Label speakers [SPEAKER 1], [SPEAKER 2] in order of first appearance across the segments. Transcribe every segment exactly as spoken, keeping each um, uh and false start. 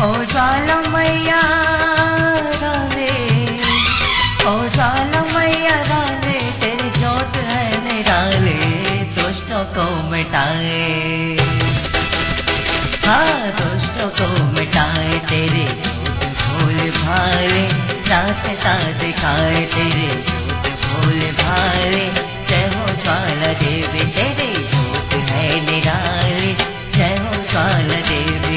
[SPEAKER 1] ओ ज्वाला मैया राने, ओ ज्वाला मैया राने, तेरी जोत है निराले, दुष्टों को मिटाए। हाँ दुष्टों को मिटाए, तेरे जोत भोले भाले, रास्ता दिखाए, तेरे जोत भोले भाले। जय हो ज्वाला देवी, तेरी जोत है निराली, जय हो ज्वाला देवी।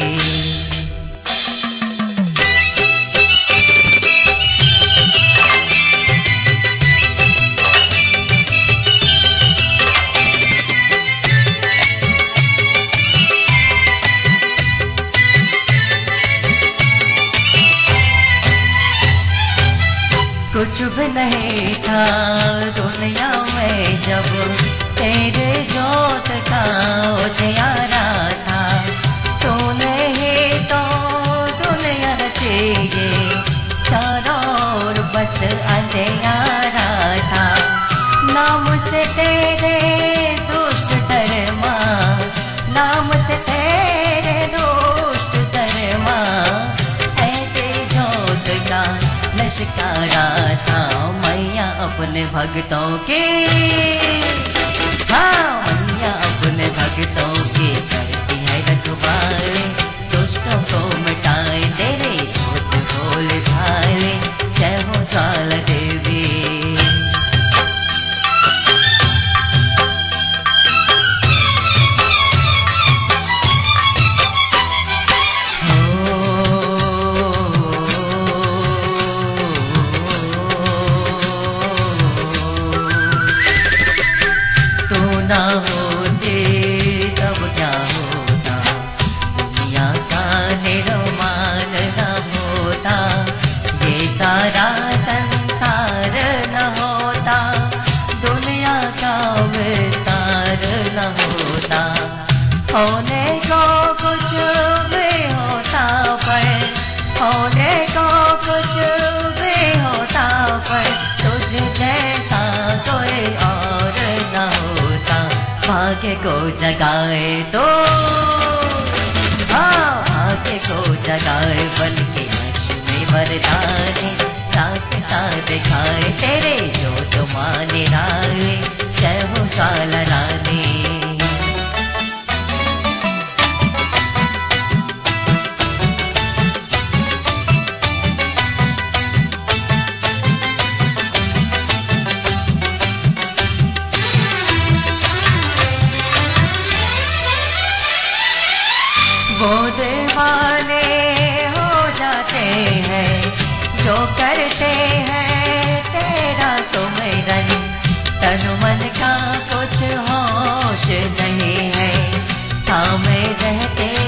[SPEAKER 1] कुछ भी नहीं था दुनिया में जब तेरे जोत का उजियारा था, तूने ही तो दुनिया रची, ये चारों ओर बस अंधियारा था। नाम से तेरे दुष्ट डरमा, नाम से तेरे दुष्ट डरमा, ऐसे जोत का लश्कारा था। मैया अपने भक्तों के, हाँ मैया अपने भक्तों की करती है रखवाले, दुष्टों को मिटाए, तेरे जोत भोले भाले। जय हो ज्वाला देवी। ना होते तब क्या होता, दुनिया का निर्माण न होता, ये सारा संसार न होता, दुनिया का विस्तार न होता। होने को कुछ भी होता पर, होने को कुछ भी होता पर, तुझ जैसा कोई और न होता। भाग्य को जगाए तो, हाँ भाग्य को जगाए, बन के लक्ष्मी वरदानी, रास्ता दिखाए, तेरे जोत माँ निराले। जय हो ज्वाला रानी। वो दीवाने हो जाते हैं जो करते हैं तेरा सुमिरन, तन मन का कुछ होश नहीं है, थामे रहते